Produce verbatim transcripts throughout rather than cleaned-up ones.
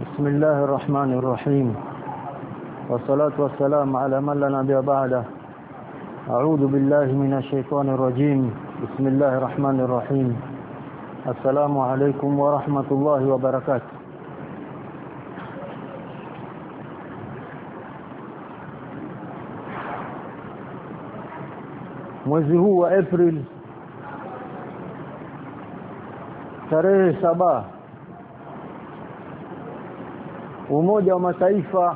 بسم الله الرحمن الرحيم والصلاة والسلام على من لا نبي بعده. أعوذ بالله من الشيطان الرجيم. بسم الله الرحمن الرحيم. السلام عليكم ورحمة الله وبركاته. Mwezi huu wa April tarehe saba, Umoja wa Mataifa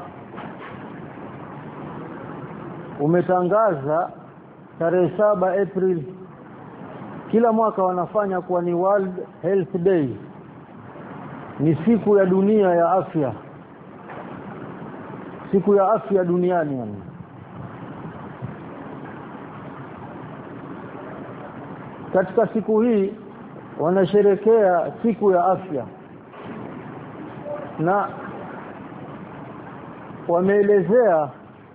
umetangaza tarehe saba April kila mwaka wanafanya kuwa ni World Health Day, ni siku ya dunia ya afya, siku ya afya duniani. Yani katika siku hii wanasherekea siku ya afya, na wameelezea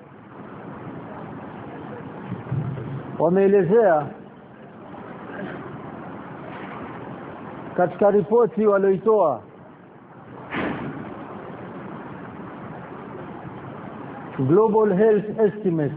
wameelezea katika ripoti walioitoa Global Health Estimate,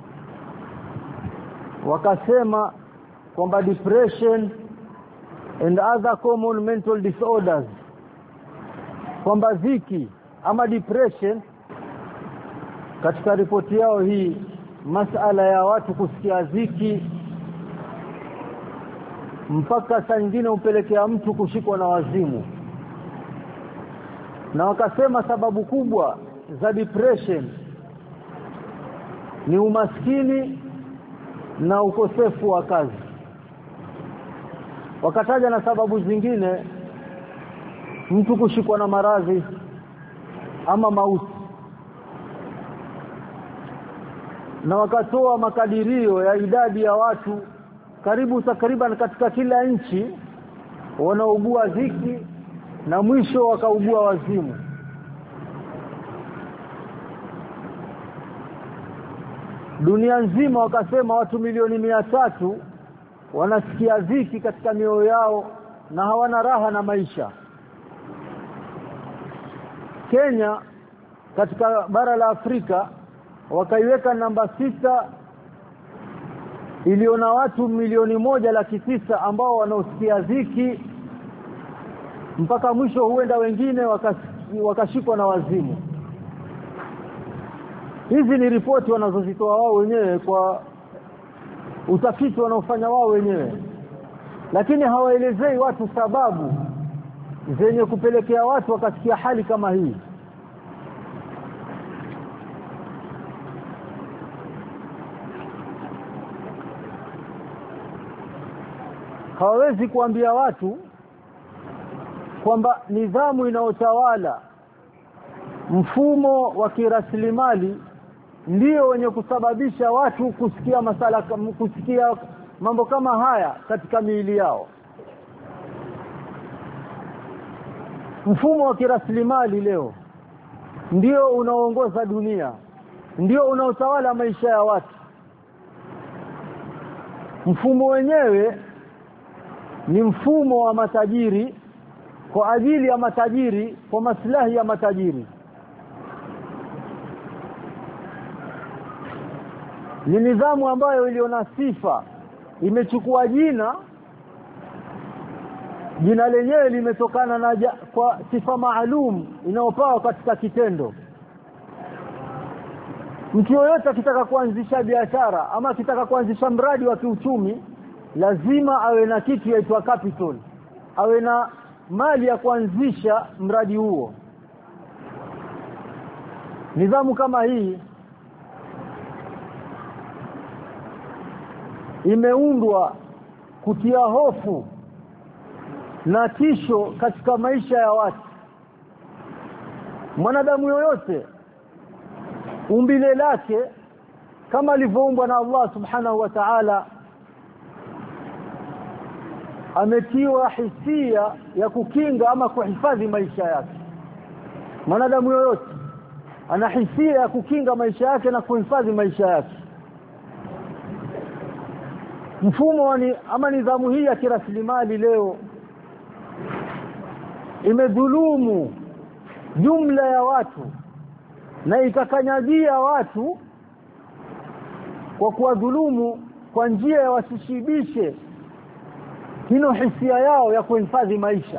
wakasema kwamba depression and other common mental disorders, kwamba dhiki ama depression, katika ripoti yao hii masala ya watu kusikia dhiki mpaka saa nyingine upelekea mtu kushikwa na wazimu. Na wakasema sababu kubwa za depression ni umaskini na ukosefu wa kazi. Wakataja na sababu zingine, mtu kushikwa na maradhi ama mauti. Na wakatoa makadirio ya idadi ya watu karibu takriban katika kila nchi wanaougua dhiki na mwisho wakaugua wazimu. Dunia nzima wakasema watu milioni mia tatu wanasikia dhiki katika mioyo yao na hawana raha na maisha. Kenya katika bara la Afrika wakaiweka namba sita, iliona watu milioni moja laki tisa ambao wanaosikia dhiki mpaka mwisho, huenda wengine wakashikwa na wazimu. Hizi ni ripoti wanazozitoa wao wenyewe kwa utafiti wanaofanya wao wenyewe, lakini hawaelezei watu sababu zenye kupelekea watu wakasikia hali kama hii. Hawawezi kuambia watu kwamba nidhamu inaotawala mfumo wa kiraslimali ndio wenye kusababisha watu kusikia masala, kusikia mambo kama haya katika miili yao. Mfumo wa kiraslimali leo ndio unaoongoza dunia, ndio unaotawala maisha ya watu. Mfumo wenyewe ni mfumo wa matajiri kwa ajili ya matajiri, kwa maslahi ya matajiri. Ni nidhamu ambayo iliona sifa, imechukua jina, jina lenyewe limetokana na ja, kwa sifa maalum inayopawa katika kitendo. Mtu yoyote akitaka kuanzisha biashara ama akitaka kuanzisha mradi wa kiuchumi, lazima awe na kitu yaitwa capital, awe na mali ya kuanzisha mradi huo. Nidhamu kama hii imeundwa kutia hofu na tisho katika maisha ya watu. Mwanadamu yoyote umbile lake kama alivyoumbwa na Allah subhanahu wa ta'ala, ametiwa hisia ya kukinga ama kuhifadhi maisha yake. Mwanadamu yoyote ana hisia ya kukinga maisha yake na kuhifadhi maisha yake. Mfumo wa ama nidhamu hii ya kiraslimali leo imedhulumu jumla ya watu na ikakanyagia watu kwa kuwadhulumu kwa njia ya wasishibishe hino hisia yao ya kuhifadhi maisha.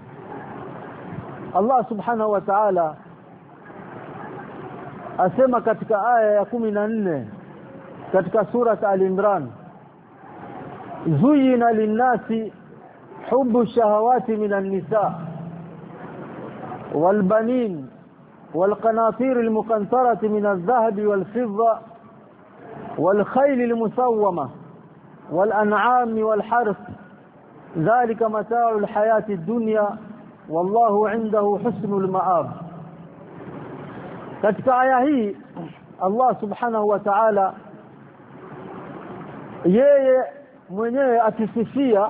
Allah subhanahu wa ta'ala asema katika aya ya kumi na nne katika sura Al-Imran, zuyina linnasi hubbu shahawati minan nisa wal banin wal qanatir al muqantarati min adh-dhahab wal fidda wal khayl al musawwama wal an'am wal harth dhalika mata'u al hayati ad-dunya wallahu 'indahu husnul ma'ab. Katika aya hii Allah subhanahu wa ta'ala yeye mwenyewe akisifia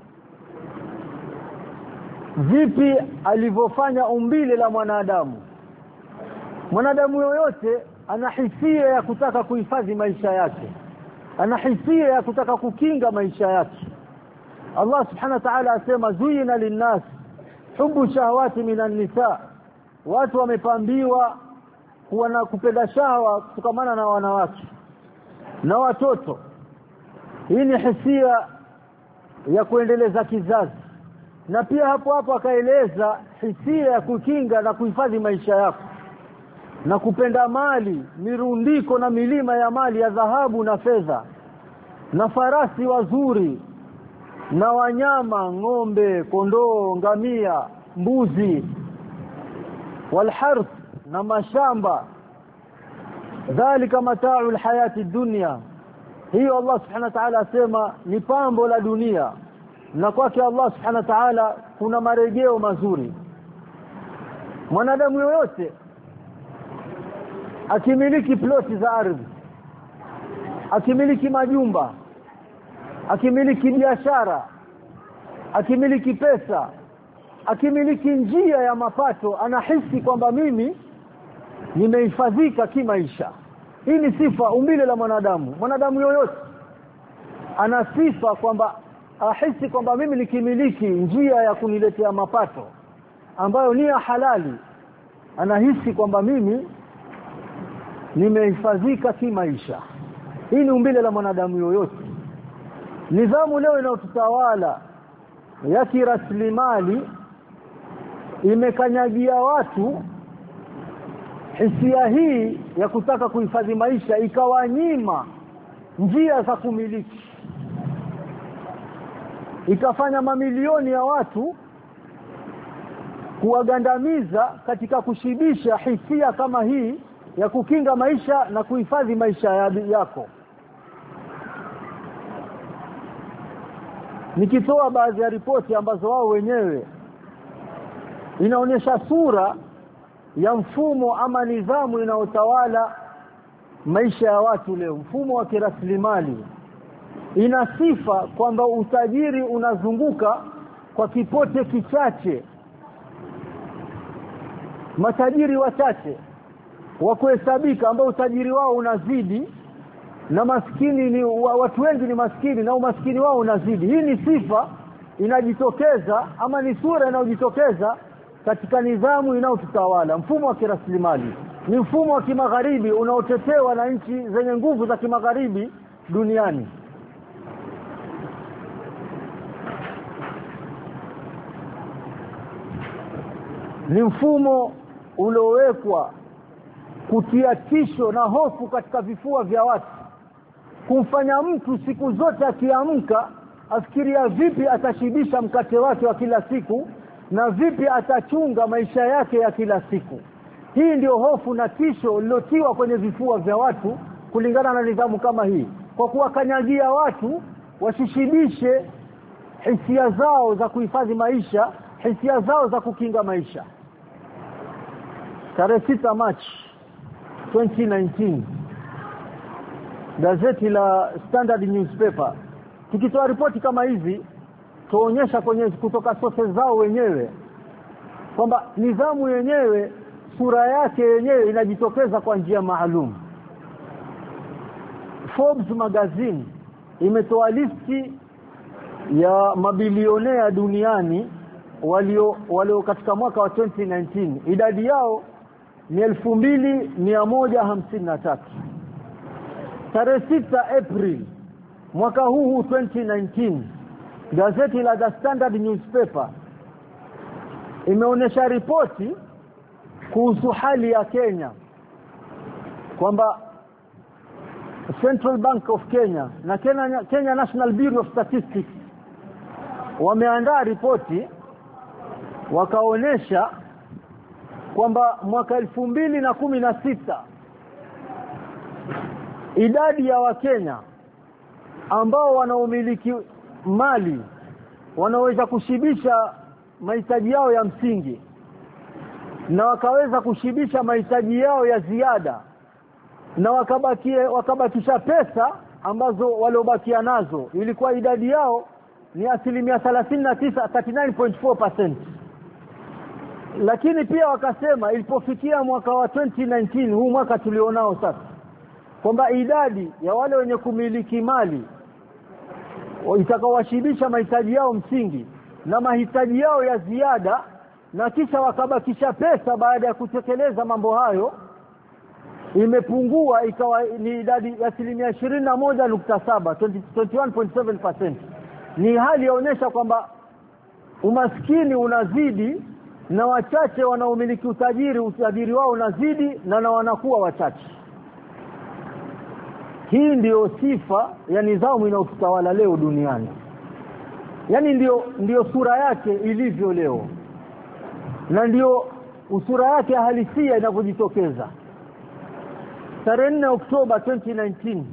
vipi alivyofanya umbile la mwanadamu. Mwanadamu yoyote ana hisia ya kutaka kuhifadhi maisha yake, ana hisia ya kutaka kukinga maisha yake. Allah subhanahu wa ta'ala asema zuyina linnas hubbu shahawati minan nisa, watu wamepambiwa kuwa na kupenda shahawa kutokamana na wanawake na watoto. Hii ni hisia ya kuendeleza kizazi, na pia hapo hapo akaeleza hisia ya kukinga na kuhifadhi maisha yako na kupenda mali, mirundiko na milima ya mali ya dhahabu na fedha na farasi wazuri na wanyama, ng'ombe, kondoo, ngamia, mbuzi, walharth na mashamba. Dhalika mata'u alhayati ad-dunya, hiyo Allah subhanahu wa ta'ala asema ni pambo la dunia, na kwake Allah subhanahu wa ta'ala kuna marejeo mazuri. Mwanadamu yoyote akimiliki ploti za ardhi, akimiliki majumba, akimiliki biashara, akimiliki pesa, akimiliki njia ya mapato, anahisi kwamba mimi nimehifadhika kimaisha. Hii ni sifa umbile la mwanadamu. Mwanadamu yoyote ana sifa kwamba ahisi kwamba mimi nikimiliki njia ya kuniletea mapato ambayo ni ya halali, anahisi kwamba mimi nimehifadhika kimaisha. Hii ni umbile la mwanadamu yoyote. Nidhamu leo inayotutawala ya kiraslimali imekanyagia watu hisia hii ya kutaka kuhifadhi maisha, ikawanyima njia za kumiliki, ikafanya mamilioni ya watu kuwagandamiza katika kushibisha hisia kama hii ya kukinga maisha na kuhifadhi maisha yako. Nikitoa baadhi ya ripoti ambazo wao wenyewe inaonyesha sura ya mfumo ama nidhamu inayotawala maisha ya watu leo, mfumo wa kiraslimali, ina sifa kwamba utajiri unazunguka kwa kipote kichache, matajiri wachache wa kuhesabika ambao utajiri wao unazidi, na maskini ni watu wengi ni maskini na umaskini wao unazidi. Hii ni sifa inajitokeza ama ni sura inayojitokeza katika nidhamu inayotutawala. Mfumo wa kiraslimali ni mfumo wa kimagharibi unaotetewa na nchi zenye nguvu za kimagharibi duniani. Ni mfumo uliowekwa kutia tisho na hofu katika vifua vya watu, kumfanya mtu siku zote akiamka afikiria vipi atashibisha mkate wake wa kila siku na vipi atachunga maisha yake ya kila siku. Hii ndio hofu na tisho lilotiwa kwenye vifua vya watu kulingana na nidhamu kama hii, kwa kuwakanyagia watu wasishibishe hisia zao za kuhifadhi maisha, hisia zao za kukinga maisha. Tarehe sita Machi twenty nineteen, gazeti la Standard Newspaper tukitoa ripoti kama hizi tuonyesha kwenye kutoka sources zao wenyewe kwamba nidhamu yenyewe sura yake yenyewe inajitokeza kwa njia maalum. Forbes magazine imetoa listi ya mabilionea duniani walio walio katika mwaka wa twenty nineteen idadi yao ni elfu mbili mia moja hamsini na tatu. Tarehe sita April mwaka huu twenty nineteen gazeti la The Standard newspaper imeonyesha ripoti kuhusu hali ya Kenya kwamba Central Bank of Kenya na Kenya, Kenya National Bureau of Statistics wameandaa ripoti wakaonesha kwamba mwaka elfu mbili na kumi na sita idadi ya Wakenya ambao wanaomiliki mali wanaweza kushibisha mahitaji yao ya msingi na wakaweza kushibisha mahitaji yao ya ziada na wakabakie wakabakisha pesa ambazo waliobakia nazo, ilikuwa idadi yao ni asilimia thelathini na tisa, thirty nine point four percent. Lakini pia wakasema ilipofikia mwaka wa twenty nineteen, huu mwaka tulionao sasa, kwamba idadi ya wale wenye kumiliki mali itakawashibisha mahitaji yao msingi na mahitaji yao ya ziada na kisha wakabakisha pesa baada ya kutekeleza mambo hayo, imepungua ikawa ni idadi ya asilimia ishirini na moja nukta saba, twenty-one point seven percent. Ni hali yaonyesha kwamba umaskini unazidi na wachache wanaomiliki utajiri utajiri wao unazidi na na wanakuwa wachache. Hii ndio sifa ya nidhamu inayotawala leo duniani. Yaani ndio ndio sura yake ilivyo leo. Na ndio usura yake halisia inavyojitokeza. Tarehe nne Oktoba twenty nineteen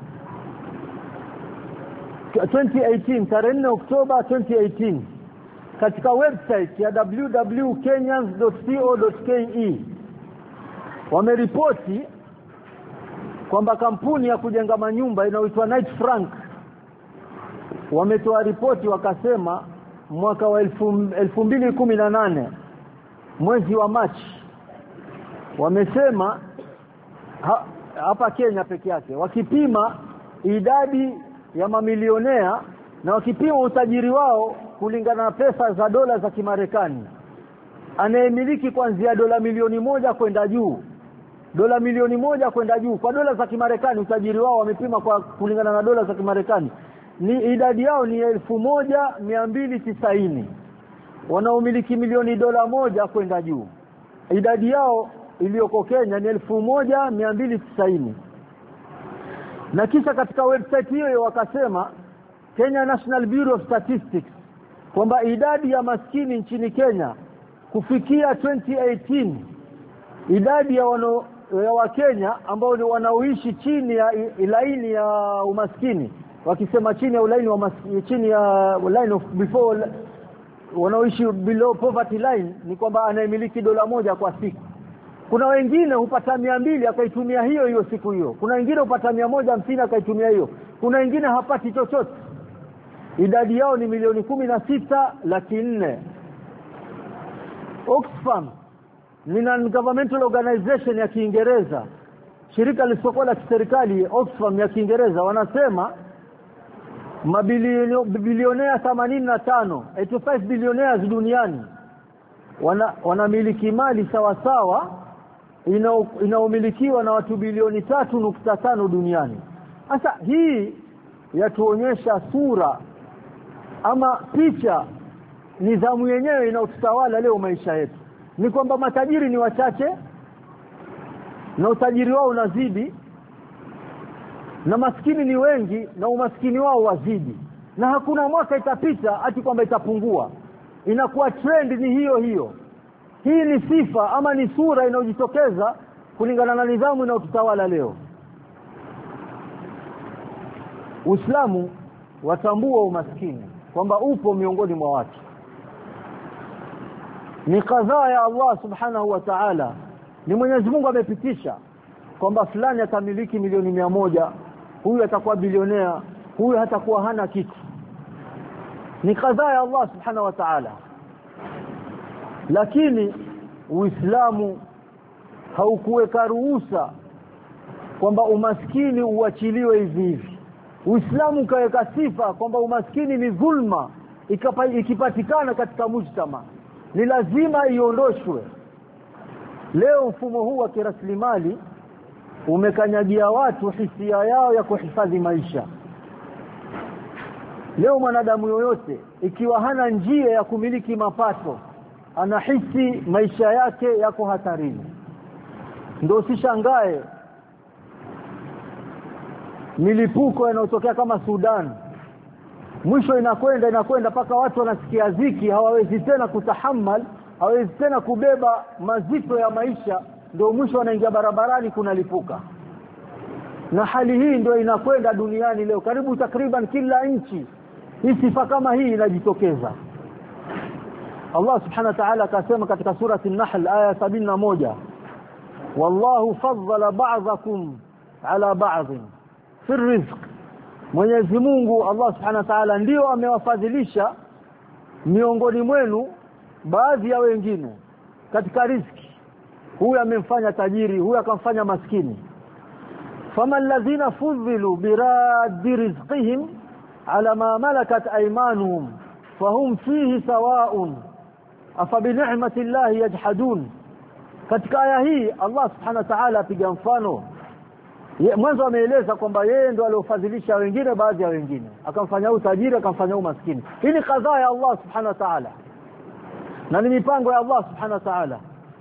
twenty eighteen tarehe nne Oktoba twenty eighteen katika website ya w w w dot kenyans dot co dot ke wameripoti kwamba kampuni ya kujenga manyumba inayoitwa Knight Frank wametoa ripoti wakasema mwaka wa elfu mbili kumi na nane mwezi wa Machi wamesema ha, hapa Kenya peke yake wakipima idadi ya mamilionea na wakipima utajiri wao kulingana na pesa za dola za Kimarekani, anayemiliki kuanzia dola milioni moja kwenda juu dola milioni moja kwenda juu kwa dola za Kimarekani, utajiri wao wamepima kwa kulingana na dola za Kimarekani, ni idadi yao ni elfu moja mia mbili tisaini. Wanaomiliki milioni dola moja kwenda juu, idadi yao iliyoko Kenya ni elfu moja mia mbili tisaini. Na kisha katika website hiyo wakasema Kenya National Bureau of Statistics kwamba idadi ya maskini nchini Kenya kufikia twenty eighteen, idadi ya wano ya Wakenya ambao ni wanaoishi chini ya laini ya umaskini, wakisema chini ya ulaini wa maskini, chini ya line of before, wanaoishi below poverty line, ni kwamba anayemiliki dola moja kwa siku. Kuna wengine hupata mia mbili akaitumia hiyo hiyo siku hiyo, kuna wengine hupata mia moja hamsini akaitumia hiyo, kuna wengine hapati chochote. Idadi yao ni milioni kumi na sita laki nne. Oxfam ni non-governmental organization ya Kiingereza, shirika lisiokuwa la kiserikali, Oxfam ya Kiingereza, wanasema mabilionea themanini na tano, eighty-five billionaires duniani wana wanamiliki mali sawa sawa inaomilikiwa na watu bilioni tatu nukta tano duniani. Sasa hii yatuonyesha sura ama picha nidhamu yenyewe inayotawala leo maisha yetu. Ni kwamba matajiri ni wachache na utajiri wao unazidi, na maskini ni wengi na umaskini wao wazidi, na hakuna mwaka itapita ati kwamba itapungua, inakuwa trend ni hiyo hiyo. Hii ni sifa ama ni sura inayojitokeza kulingana na nidhamu inayotawala leo. Uislamu watambua umaskini kwamba upo miongoni mwa watu, ni kadhaa ya Allah subhanahu wa ta'ala, ni Mwenyezi Mungu amepitisha kwamba fulani atamiliki milioni mia moja, huyu atakuwa bilionea, huyu hatakuwa hana kitu. Ni kadhaa ya Allah subhanahu wa ta'ala. Lakini Uislamu haukuweka ruhusa kwamba umaskini uachiliwe hivi hivi. Uislamu kaweka sifa kwamba umaskini ni dhulma ikipatikana katika mujtama ni lazima iondoshwe. Leo mfumo huu wa kiraslimali umekanyagia watu hisia yao ya kuhifadhi maisha. Leo mwanadamu yoyote ikiwa hana njia ya kumiliki mapato, anahisi maisha yake yako hatarini. Ndio usishangae milipuko inayotokea kama Sudan, mwisho inakwenda inakwenda paka watu wanasikia ziki, hawawezi tena kutahammal, hawawezi tena kubeba mazito ya maisha, ndio mwisho wanaingia barabarani kunalipuka. Na hali hii ndio inakwenda duniani leo, karibu takriban kila nchi hii sifa kama hii inajitokeza. Allah subhanahu wa ta'ala akasema katika surati an-Nahl aya sabini na moja, wallahu faddala ba'dakum ala ba'd fi rizq. Mwenyezi Mungu Allah subhanahu wa ta'ala ndio amewafadhilisha miongoni mwenu baadhi ya wengine katika riziki. Huyu amemfanya tajiri, huyu akamfanya maskini. Fama alladhina fudhilu biradi rizqihim ala ma malakat aymanuhum fahum fihi sawa'un afa bi ni'mati llahi yajhadun. Katika aya hii Allah subhanahu wa ta'ala apiga mfano. Mwanzo ameeleza kwamba yeye ndio aliofadhilisha wengine baadhi ya wengine, akamfanya huyu tajiri akamfanya huyu maskini. Hii ni kadhaa ya Allah subhanahu wa ta'ala na ni mipango ya Allah subhanahu wa ta'ala.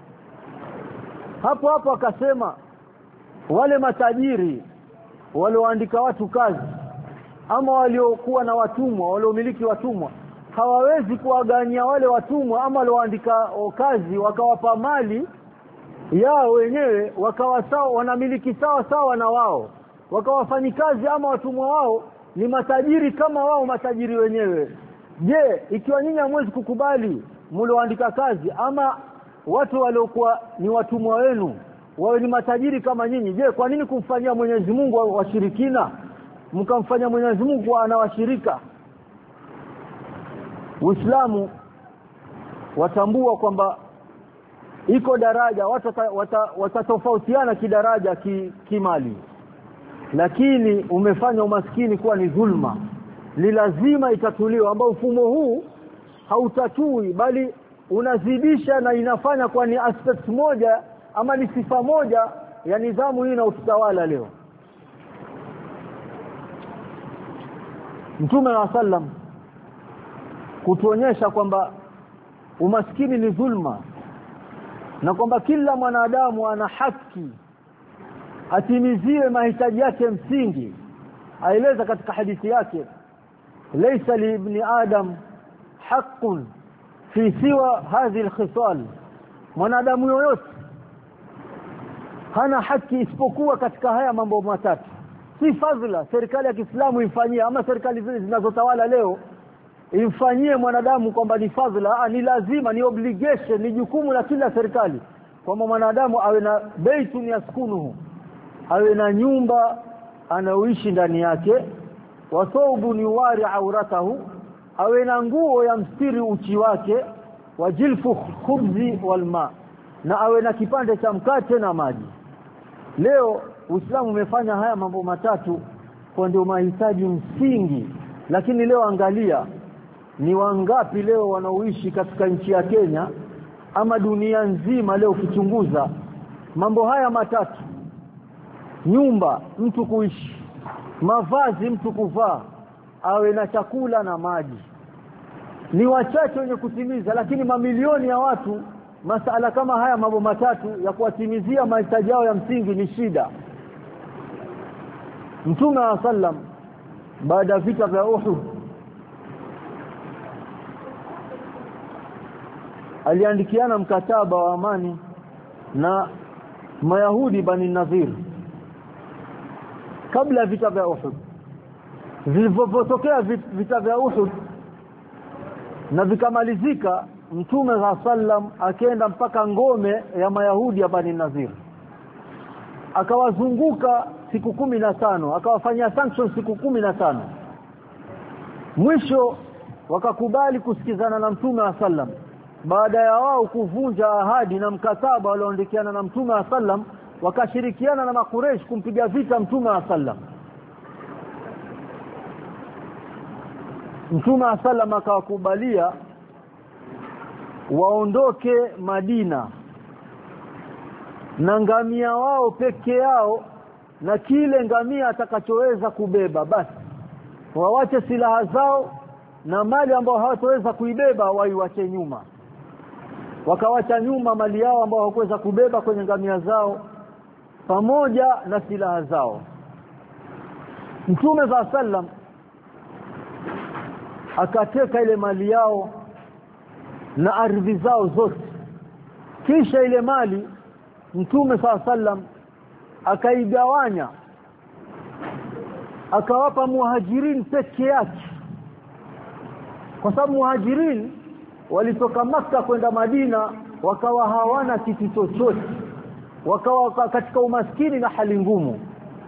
Hapo hapo akasema wale matajiri walioandika watu kazi ama waliokuwa na watumwa, waliomiliki watumwa, hawawezi kuwagania wale watumwa ama walioandika kazi wakawapa mali yao wenyewe wakawa sawa, wanamiliki sawa sawa na wao, wakawafanyikazi ama watumwa wao ni matajiri kama wao matajiri wenyewe. Je, ikiwa nyinyi hamwezi kukubali mlioandika kazi ama watu waliokuwa ni watumwa wenu wao ni matajiri kama nyinyi, je, kwa nini kumfanyia Mwenyezi Mungu washirikina, mkamfanya Mwenyezi Mungu anawashirika? Uislamu watambua kwamba iko daraja watu watatofautiana wata, wata kidaraja ki, kimali, lakini umefanya umaskini kuwa ni dhulma, ni lazima itatuliwa, ambao mfumo huu hautatui bali unazidisha na inafanya kwa ni aspect moja ama ni sifa moja ya nidhamu hii na utawala leo. Mtume wa sallam kutuonyesha kwamba umaskini ni dhulma na kwamba kila mwanadamu ana haki atimizie mahitaji yake msingi. Aeleza katika hadithi yake, laysa li ibni adam haqqun fi siwa hadhihi alkhisal, mwanadamu yoyote hana haki isipokuwa katika haya mambo matatu. Si fadhila serikali ya Kiislamu ifanyie ama serikali zile zinazotawala leo imfanyie mwanadamu kwamba ni fadhila, ni lazima, ni obligation, ni jukumu la kila serikali kwamba mwanadamu awe na baitun yaskunuhu, awe na nyumba anaoishi ndani yake, wa thawbun yuwari auratahu, awe na nguo ya mstiri uchi wake, wa jilfu khubzi walma, na awe na kipande cha mkate na maji. Leo Uislamu umefanya haya mambo matatu kwa ndio mahitaji msingi, lakini leo angalia ni wangapi leo wanaoishi katika nchi ya Kenya ama dunia nzima leo ukichunguza mambo haya matatu: nyumba mtu kuishi, mavazi mtu kuvaa, awe na chakula na maji. Ni wachache wenye kutimiza, lakini mamilioni ya watu masala kama haya mambo matatu ya kuwatimizia mahitaji yao ya msingi ni shida. Mtume wa sallam baada ya vita vya Uhud aliandikiana mkataba wa amani na Mayahudi Bani Nadhir kabla ya vita vya Uhud. Vilipotokea vita vya Uhud na vikamalizika, Mtume wa sallam akaenda mpaka ngome ya Mayahudi ya Bani Nadhir, akawazunguka siku kumi na tano, akawafanyia sanction siku kumi na tano. Mwisho wakakubali kusikizana na Mtume wa sallam. Baada ya wao kuvunja ahadi na mkataba walioandikiana na Mtume wa sallam, wakashirikiana na Makureish kumpiga vita Mtume wa sallam. Mtume sallam akawakubalia waondoke Madina na ngamia wao peke yao na kile ngamia atakachoweza kubeba, basi waache silaha zao na mali ambao hawataweza kuibeba waiwache nyuma. Wakawacha nyuma mali yao ambao hawakuweza kubeba kwenye ngamia zao pamoja na silaha zao. Mtume sallam akateka ile mali yao na ardhi zao zote. Kisha ile mali Mtume sallam akaigawanya, akawapa muhajirin peke yake, kwa sababu muhajirin walitoka Makka kwenda Madina wakawa hawana kitu chochote, wakawa katika umaskini na hali ngumu.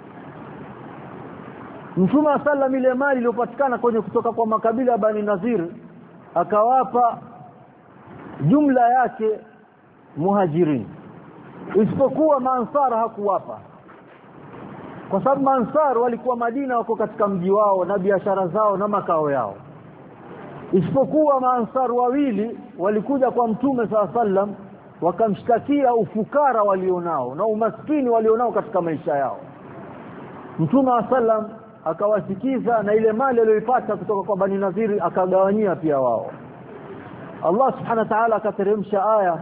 Mtume sallam ile mali iliyopatikana kwenye kutoka kwa makabila ya Bani Nazir akawapa jumla yake muhajirin, isipokuwa Maansar hakuwapa, kwa sababu Maansar walikuwa Madina, wako katika mji wao na biashara zao na makao yao. Isipokuwa Maansar wawili walikuja kwa Mtume sallam wakamshtakia ufukara walionao na umaskini walionao katika maisha yao. Mtume sallam akawasikiza na ile mali aliyoipata kutoka kwa Bani Naziri akagawanyia pia wao. Allah subhanahu wa ta'ala akateremsha aya,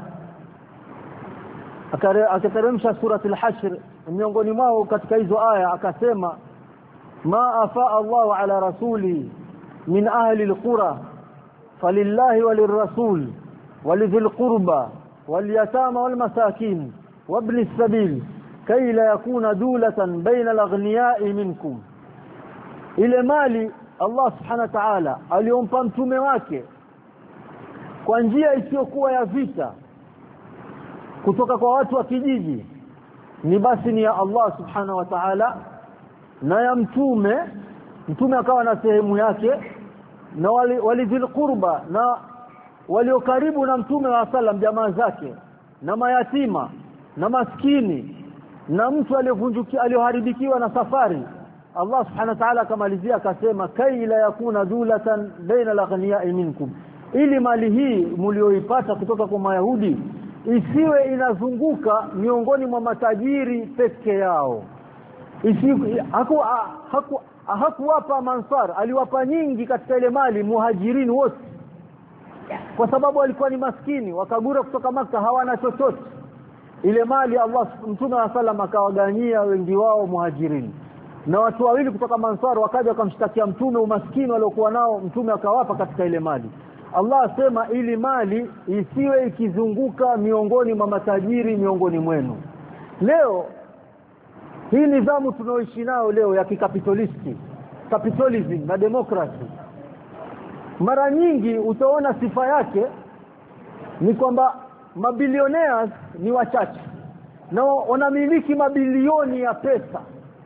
akateremsha surati al-Hashr, miongoni mwao katika hizo aya akasema ma afa Allahu ala rasuli min ahli al-qura falillahi walirrasul walidhil qurba walyatama walmasakin wabni as-sabil kay la yakuna dulatan baina al-aghniya'i minkum. Ile mali Allah subhanahu wa ta'ala aliompa mtume wake kwa njia isiyokuwa ya vita kutoka kwa watu wa kijiji, ni basi ni ya Allah subhanahu wa ta'ala na ya mtume. Mtume akawa na sehemu yake, na wali, walidhil qurba na walio karibu na mtume wa sallam, jamaa zake na mayatima na maskini na mtu aliyevunjukia aliyoharibikiwa na safari. Allah subhanahu wa ta'ala akamalizia akasema kai la yakuna dulatan baina al-aghniya'i minkum, ili mali hii mlioipata kutoka kwa Mayahudi isiwe inazunguka miongoni mwa matajiri peke yao. Isi haku haku hakuwapa Mansar, aliwapa nyingi katika ile mali muhajirin wote, kwa sababu walikuwa ni maskini, wakagura kutoka Makka hawana chochote. Ile mali Allah Mtume wa sallam akawaganyia wengi wao muhajirin, na watu wawili kutoka Mansar wakaja wakamshtakia mtume umaskini waliokuwa nao, mtume akawapa katika ile mali. Allah asema ili mali isiwe ikizunguka miongoni mwa matajiri miongoni mwenu. Leo hii nidhamu tunaoishi nao leo ya kikapitalisti, capitalism na democracy, mara nyingi utaona sifa yake ni kwamba mabilionaires ni wachache na wanamiliki mabilioni ya pesa,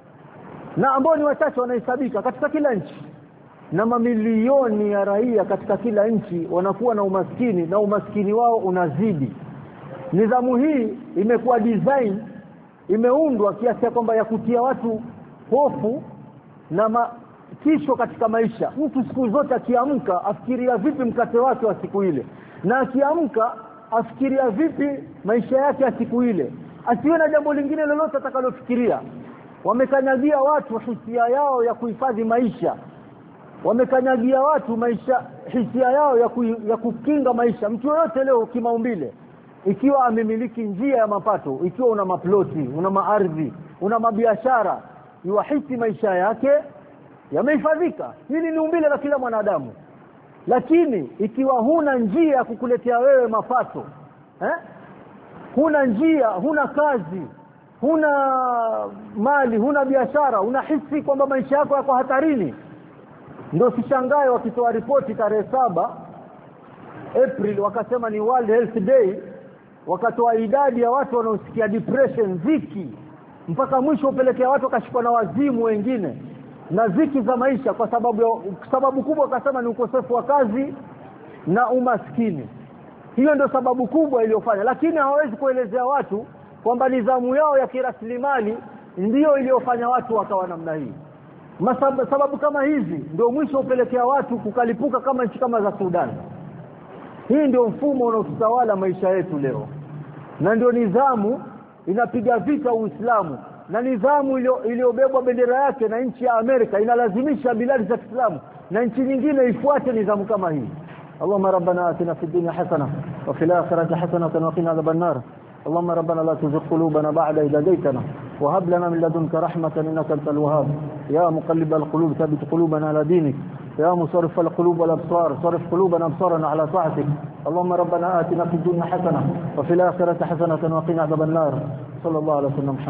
na ambao ni wachache wanahesabika katika kila nchi, na mamilioni ya raia katika kila nchi wanakuwa na umaskini, na umaskini wao unazidi. Nidhamu hii imekuwa design, imeundwa kiasi kwamba ya kutia watu hofu na ma, tisho katika maisha. Mtu siku zote akiamka afikiria vipi mkate wake wa siku ile, na akiamka afikiria vipi maisha yake ya siku ile, asiwe na jambo lingine lolote atakalofikiria. Wamekanyagia watu hisia yao ya kuhifadhi maisha, wamekanyagia watu maisha hisia yao ya, ku, ya kukinga maisha. Mtu yote leo kimaumbile, ikiwa amemiliki njia ya mapato, ikiwa una maploti, una maardhi, una mabiashara, yuahisi maisha yake yamehifadhika. Hili ni umbile la kila mwanadamu. Lakini ikiwa huna njia ya kukuletea wewe mapato, eh? huna njia, huna kazi, huna mali, huna biashara, unahisi kwamba maisha yako yako hatarini, ndio sishangae wakitoa ripoti tarehe saba April wakasema ni World Health Day, wakatoa idadi ya watu wanaosikia depression, ziki, mpaka mwisho upelekea watu wakashikwa na wazimu wengine na ziki za maisha, kwa sababu sababu kubwa akasema ni ukosefu wa kazi na umaskini. Hiyo ndio sababu kubwa iliyofanya, lakini hawawezi kuelezea watu kwamba nidhamu yao ya kiraslimali ndiyo iliyofanya watu wakawa namna hii. Masab, sababu kama hizi ndio mwisho upelekea watu kukalipuka kama nchi kama za Sudan. Hii ndio mfumo unaotawala maisha yetu leo. Na ndio nidhamu inapiga vita Uislamu, na nidhamu iliyobebwa bendera yake na nchi ya Amerika inalazimisha biladi za Kiislamu na nchi nyingine ifuate nidhamu kama hii. Allahumma rabbana atina fid dunya hasana wa fil akhirati hasanatan wa qina adhaban nar. اللهم ربنا لا تزغ قلوبنا بعد إذ هديتنا وهب لنا من لدنك رحمة إنك أنت الوهاب. يا مقلب القلوب ثبت قلوبنا على دينك. يا مصرف القلوب والأبصار صرف قلوبنا أبصارنا على طاعتك. اللهم ربنا آتنا في الدنيا حسنة وفي الآخرة حسنة وقنا عذاب النار. صلى الله عليه وسلم.